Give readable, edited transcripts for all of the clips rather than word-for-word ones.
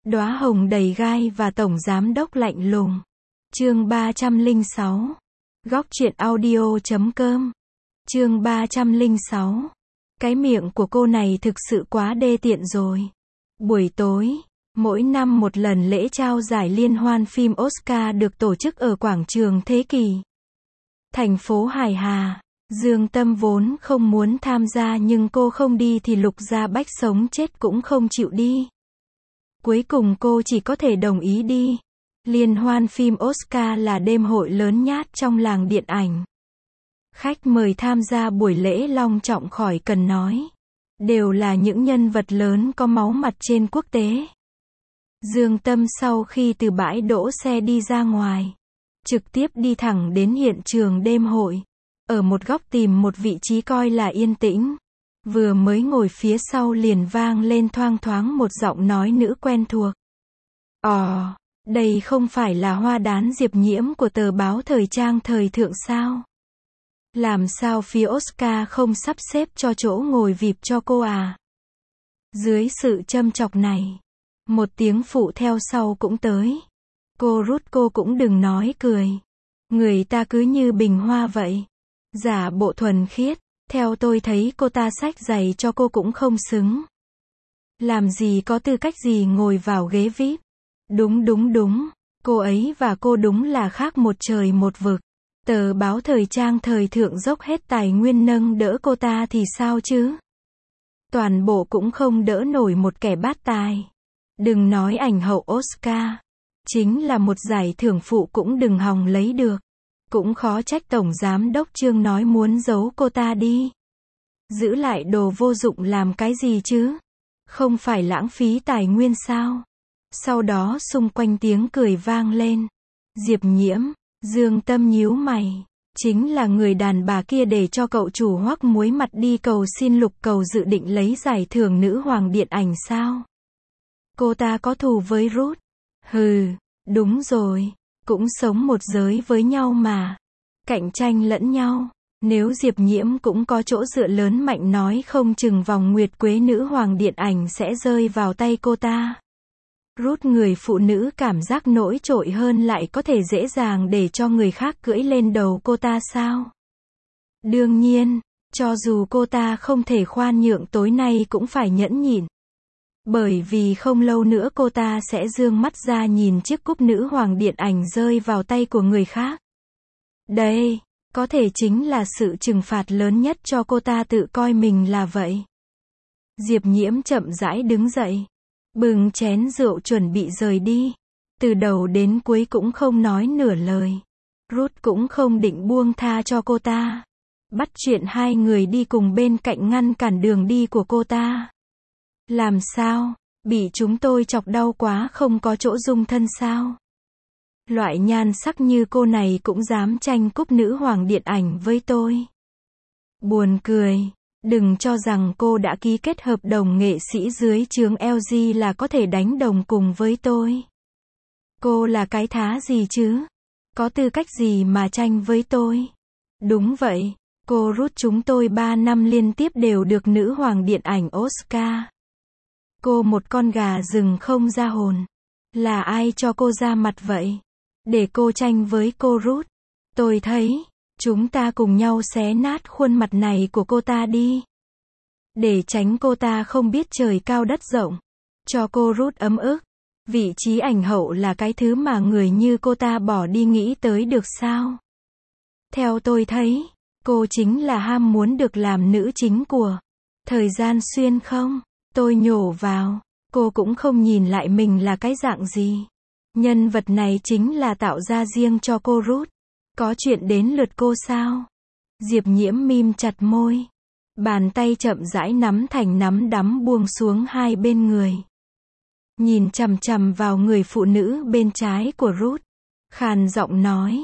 Đóa hồng đầy gai và tổng giám đốc lạnh lùng. Chương 306. Góc truyện audio.com. Chương 306. Cái miệng của cô này thực sự quá đê tiện rồi. Buổi tối, mỗi năm một lần lễ trao giải liên hoan phim Oscar được tổ chức ở quảng trường Thế Kỷ, thành phố Hải Hà. Dương Tâm vốn không muốn tham gia nhưng cô không đi thì Lục Gia Bách sống chết cũng không chịu đi. Cuối cùng cô chỉ có thể đồng ý đi. Liên hoan phim Oscar là đêm hội lớn nhát trong làng điện ảnh. Khách mời tham gia buổi lễ long trọng khỏi cần nói. Đều là những nhân vật lớn có máu mặt trên quốc tế. Dương Tâm sau khi từ bãi đỗ xe đi ra ngoài, trực tiếp đi thẳng đến hiện trường đêm hội. Ở một góc tìm một vị trí coi là yên tĩnh. Vừa mới ngồi phía sau liền vang lên thoang thoáng một giọng nói nữ quen thuộc. Đây không phải là Hoa Đán Diệp Nhiễm của tờ báo thời trang thời thượng sao? Làm sao phía Oscar không sắp xếp cho chỗ ngồi VIP cho cô à? Dưới sự châm chọc này, một tiếng phụ theo sau cũng tới. Cô Ruth, cô cũng đừng nói cười. Người ta cứ như bình hoa vậy. Giả bộ thuần khiết. Theo tôi thấy cô ta xách giày cho cô cũng không xứng. Làm gì có tư cách gì ngồi vào ghế VIP. Đúng. Cô ấy và cô đúng là khác một trời một vực. Tờ báo thời trang thời thượng dốc hết tài nguyên nâng đỡ cô ta thì sao chứ? Toàn bộ cũng không đỡ nổi một kẻ bát tài. Đừng nói ảnh hậu Oscar. Chính là một giải thưởng phụ cũng đừng hòng lấy được. Cũng khó trách Tổng Giám đốc Trương nói muốn giấu cô ta đi. Giữ lại đồ vô dụng làm cái gì chứ? Không phải lãng phí tài nguyên sao? Sau đó xung quanh tiếng cười vang lên. Diệp Nhiễm, Dương Tâm nhíu mày. Chính là người đàn bà kia để cho cậu chủ Hoắc muối mặt đi cầu xin Lục Cầu dự định lấy giải thưởng nữ hoàng điện ảnh sao? Cô ta có thù với Ruth? Hừ, đúng rồi. Cũng sống một giới với nhau mà. Cạnh tranh lẫn nhau. Nếu Diệp Nhiễm cũng có chỗ dựa lớn mạnh nói không chừng vòng nguyệt quế nữ hoàng điện ảnh sẽ rơi vào tay cô ta. Ruth người phụ nữ cảm giác nổi trội hơn lại có thể dễ dàng để cho người khác cưỡi lên đầu cô ta sao? Đương nhiên, cho dù cô ta không thể khoan nhượng tối nay cũng phải nhẫn nhịn. Bởi vì không lâu nữa cô ta sẽ giương mắt ra nhìn chiếc cúp nữ hoàng điện ảnh rơi vào tay của người khác. Đây, có thể chính là sự trừng phạt lớn nhất cho cô ta tự coi mình là vậy. Diệp Nhiễm chậm rãi đứng dậy. Bưng chén rượu chuẩn bị rời đi. Từ đầu đến cuối cũng không nói nửa lời. Ruth cũng không định buông tha cho cô ta. Bắt chuyện hai người đi cùng bên cạnh ngăn cản đường đi của cô ta. Làm sao? Bị chúng tôi chọc đau quá không có chỗ dung thân sao? Loại nhan sắc như cô này cũng dám tranh cúp nữ hoàng điện ảnh với tôi. Buồn cười. Đừng cho rằng cô đã ký kết hợp đồng nghệ sĩ dưới trướng LG là có thể đánh đồng cùng với tôi. Cô là cái thá gì chứ? Có tư cách gì mà tranh với tôi? Đúng vậy, cô Ruth chúng tôi 3 năm liên tiếp đều được nữ hoàng điện ảnh Oscar. Cô một con gà rừng không ra hồn. Là ai cho cô ra mặt vậy? Để cô tranh với cô Ruth. Tôi thấy, chúng ta cùng nhau xé nát khuôn mặt này của cô ta đi. Để tránh cô ta không biết trời cao đất rộng. Cho cô Ruth ấm ức. Vị trí ảnh hậu là cái thứ mà người như cô ta bỏ đi nghĩ tới được sao? Theo tôi thấy, cô chính là ham muốn được làm nữ chính của Thời Gian Xuyên không? Tôi nhổ vào. Cô cũng không nhìn lại mình là cái dạng gì. Nhân vật này chính là tạo ra riêng cho cô Ruth. Có chuyện đến lượt cô sao? Diệp Nhiễm mím chặt môi. Bàn tay chậm rãi nắm thành nắm đấm buông xuống hai bên người. Nhìn chằm chằm vào người phụ nữ bên trái của Ruth. Khàn giọng nói.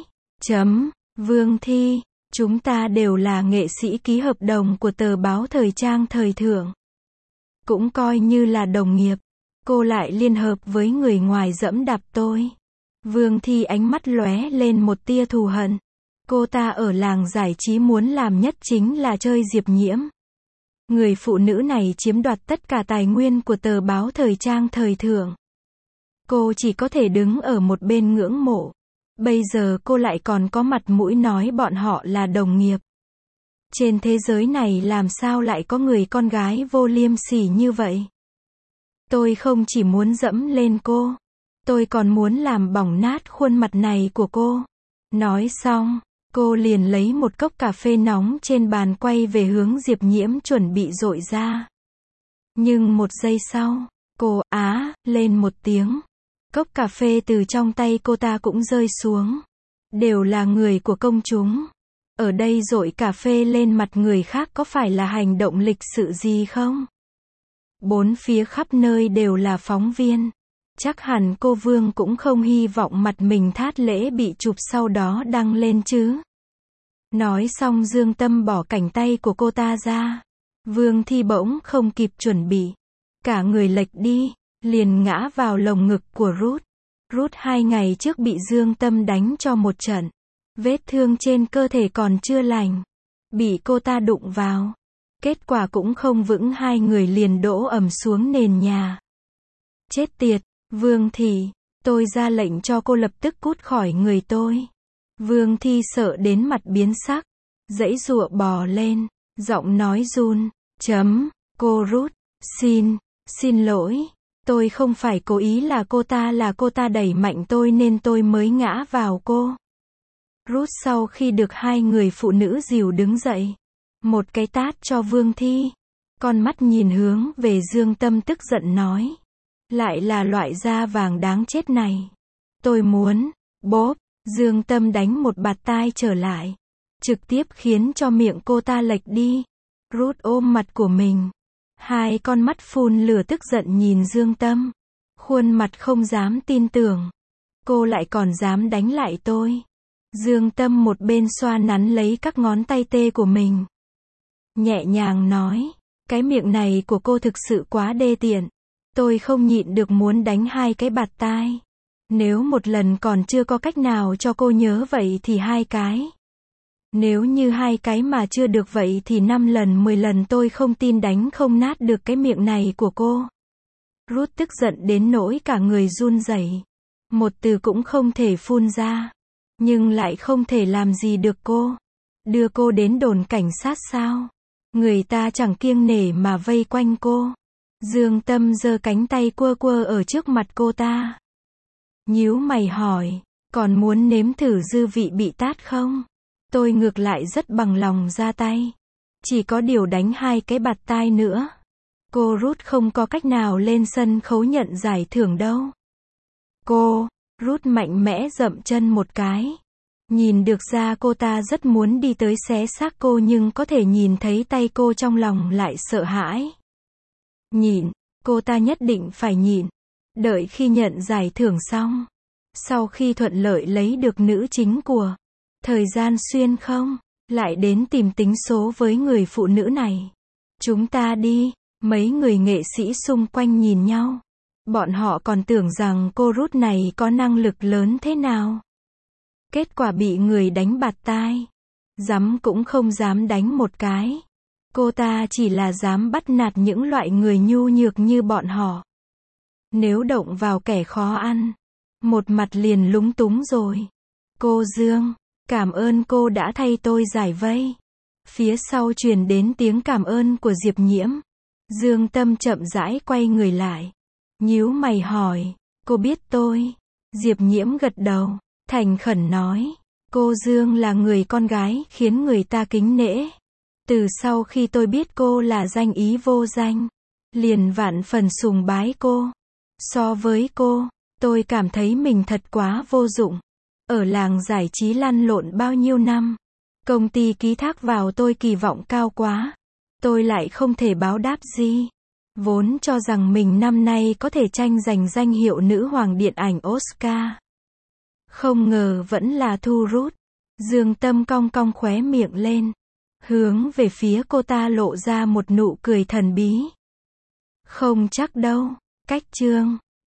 Vương Thi, chúng ta đều là nghệ sĩ ký hợp đồng của tờ báo thời trang thời thượng. Cũng coi như là đồng nghiệp. Cô lại liên hợp với người ngoài giẫm đạp tôi. Vương Thi ánh mắt lóe lên một tia thù hận. Cô ta ở làng giải trí muốn làm nhất chính là chơi Diệp Nhiễm. Người phụ nữ này chiếm đoạt tất cả tài nguyên của tờ báo thời trang thời thượng. Cô chỉ có thể đứng ở một bên ngưỡng mộ. Bây giờ cô lại còn có mặt mũi nói bọn họ là đồng nghiệp. Trên thế giới này làm sao lại có người con gái vô liêm sỉ như vậy? Tôi không chỉ muốn dẫm lên cô, tôi còn muốn làm bỏng nát khuôn mặt này của cô. Nói xong, cô liền lấy một cốc cà phê nóng trên bàn quay về hướng Diệp Nhiễm chuẩn bị dội ra. Nhưng một giây sau, cô lên một tiếng. Cốc cà phê từ trong tay cô ta cũng rơi xuống. Đều là người của công chúng. Ở đây dội cà phê lên mặt người khác có phải là hành động lịch sự gì không? Bốn phía khắp nơi đều là phóng viên. Chắc hẳn cô Vương cũng không hy vọng mặt mình thát lễ bị chụp sau đó đăng lên chứ. Nói xong Dương Tâm bỏ cánh tay của cô ta ra. Vương Thi bỗng không kịp chuẩn bị. Cả người lệch đi, liền ngã vào lồng ngực của Ruth. Ruth 2 ngày trước bị Dương Tâm đánh cho một trận. Vết thương trên cơ thể còn chưa lành. Bị cô ta đụng vào. Kết quả cũng không vững, hai người liền đổ ầm xuống nền nhà. Chết tiệt, Vương Thi, tôi ra lệnh cho cô lập tức cút khỏi người tôi. Vương Thi sợ đến mặt biến sắc. Giãy giụa bò lên, giọng nói run. Cô Ruth, xin lỗi. Tôi không phải cố ý, là cô ta đẩy mạnh tôi nên tôi mới ngã vào cô. Ruth sau khi được hai người phụ nữ dìu đứng dậy. Một cái tát cho Vương Thi. Con mắt nhìn hướng về Dương Tâm tức giận nói. Lại là loại da vàng đáng chết này. Tôi muốn, bóp, Dương Tâm đánh một bạt tai trở lại. Trực tiếp khiến cho miệng cô ta lệch đi. Ruth ôm mặt của mình. Hai con mắt phun lửa tức giận nhìn Dương Tâm. Khuôn mặt không dám tin tưởng. Cô lại còn dám đánh lại tôi. Dương Tâm một bên xoa nắn lấy các ngón tay tê của mình. Nhẹ nhàng nói. Cái miệng này của cô thực sự quá đê tiện. Tôi không nhịn được muốn đánh hai cái bạt tai. Nếu một lần còn chưa có cách nào cho cô nhớ vậy thì 2 cái. Nếu như 2 cái mà chưa được vậy thì 5 lần 10 lần tôi không tin đánh không nát được cái miệng này của cô. Ruth tức giận đến nỗi cả người run rẩy. Một từ cũng không thể phun ra. Nhưng lại không thể làm gì được cô. Đưa cô đến đồn cảnh sát sao? Người ta chẳng kiêng nể mà vây quanh cô. Dương Tâm giơ cánh tay quơ quơ ở trước mặt cô ta. Nhíu mày hỏi, còn muốn nếm thử dư vị bị tát không? Tôi ngược lại rất bằng lòng ra tay. Chỉ có điều đánh 2 cái bạt tai nữa. Cô Ruth không có cách nào lên sân khấu nhận giải thưởng đâu. Ruth mạnh mẽ dậm chân một cái. Nhìn được ra cô ta rất muốn đi tới xé xác cô, nhưng có thể nhìn thấy tay cô trong lòng lại sợ hãi. Nhịn, cô ta nhất định phải nhịn. Đợi khi nhận giải thưởng xong. Sau khi thuận lợi lấy được nữ chính của Thời Gian Xuyên không, lại đến tìm tính số với người phụ nữ này. Chúng ta đi. Mấy người nghệ sĩ xung quanh nhìn nhau. Bọn họ còn tưởng rằng cô Ruth này có năng lực lớn thế nào. Kết quả bị người đánh bạt tai. Dám cũng không dám đánh một cái. Cô ta chỉ là dám bắt nạt những loại người nhu nhược như bọn họ. Nếu động vào kẻ khó ăn, một mặt liền lúng túng rồi. Cô Dương, cảm ơn cô đã thay tôi giải vây. Phía sau truyền đến tiếng cảm ơn của Diệp Nhiễm. Dương Tâm chậm rãi quay người lại. Nhíu mày hỏi, cô biết tôi? Diệp Nhiễm gật đầu, thành khẩn nói. Cô Dương là người con gái khiến người ta kính nể. Từ sau khi tôi biết cô là danh ý vô danh, liền vạn phần sùng bái cô. So với cô, tôi cảm thấy mình thật quá vô dụng. Ở làng giải trí lăn lộn bao nhiêu năm, công ty ký thác vào tôi kỳ vọng cao quá. Tôi lại không thể báo đáp gì. Vốn cho rằng mình năm nay có thể tranh giành danh hiệu nữ hoàng điện ảnh Oscar. Không ngờ vẫn là Thu Ruth. Dương Tâm cong cong khóe miệng lên. Hướng về phía cô ta lộ ra một nụ cười thần bí. Không chắc đâu. Cách chương